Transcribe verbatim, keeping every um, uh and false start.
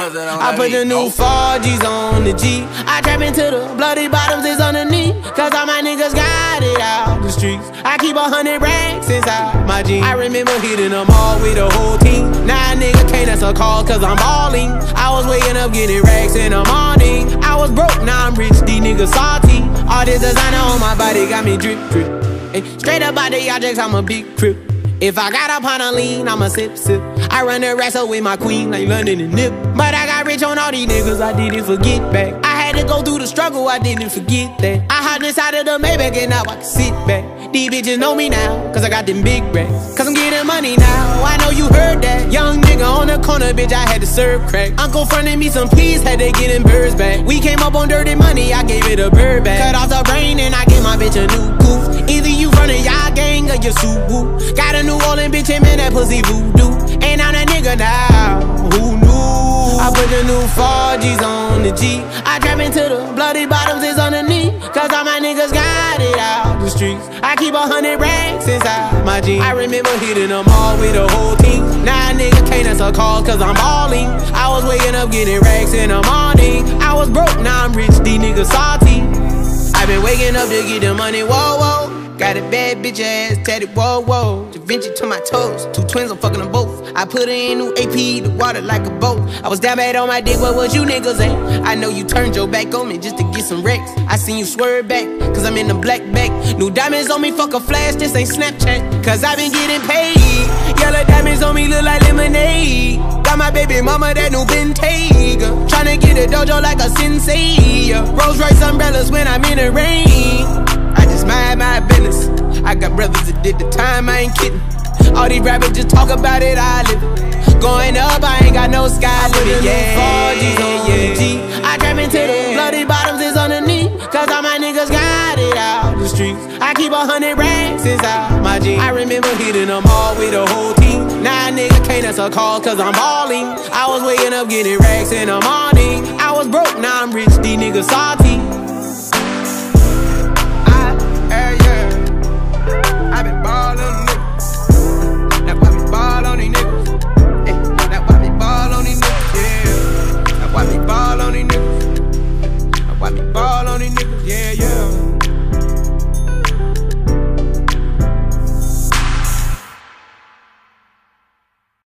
I put the new four G's on the G. I trap into the bloody bottoms is underneath. Cause all my niggas got it out the streets. I keep a hundred racks inside my jeans. I remember hitting them all with the whole team. Now a nigga can't answer calls cause I'm balling. I was waking up getting racks in the morning. I was broke, now I'm rich, these niggas salty. All this designer on my body got me drip drip. Ay, straight up out the objects, I'm a big crip. If I got up on a lean, I'ma sip, sip. I run the wrestle with my queen like London and Nip. But I got rich on all these niggas, I didn't forget back. I had to go through the struggle, I didn't forget that. I hopped inside of the Maybach and now I can sit back. These bitches know me now, cause I got them big racks. Cause I'm getting money now, I know you heard that. Young nigga on the corner, bitch, I had to serve crack. Uncle fronted me some peas, had to get them birds back. We came up on dirty money, I gave it a bird back. Cut off the brain and I gave my bitch a new goof. Either you running y'all gang or you Subaru. Got a New Orleans bitch and man, that pussy voodoo. And I'm that nigga now, who knew? I put the new four G's on the G. I trap into the bloody bottoms is underneath. Cause all my niggas got it out the streets. I keep a hundred racks inside my jeans. I remember hitting them all with the whole team. Now a nigga can't answer calls cause I'm balling. I was waking up getting racks in the morning. I was broke, now I'm rich, these niggas salty. I been waking up to get the money, whoa, whoa. Got a bad bitch ass tatted, whoa, whoa. Da Vinci to my toes, two twins, I'm fucking them both. I put her in new A P, the water like a boat. I was down bad on my dick, what was you niggas at? I know you turned your back on me just to get some wrecks. I seen you swerve back, cause I'm in the black back. New diamonds on me, fuck a flash, this ain't Snapchat. Cause I been getting paid. Yellow diamonds on me look like lemonade. Got my baby mama that new Bentayga. Tryna get a dojo like a sensei. Rolls Royce umbrellas when I'm in the rain. I just mind my business. I got brothers that did the time, I ain't kidding. All these rappers just talk about it, I live it. Going up, I ain't got no sky limit. Yeah, four G's on the G. I trap into the bloody bottoms is underneath. Cause all my niggas got it out the streets. I keep a hundred racks inside my jeans. I remember hitting them all with the whole team. Now a nigga can't answer calls cause I'm balling. I was waking up getting racks in the morning. I was broke, now I'm rich, these niggas salty.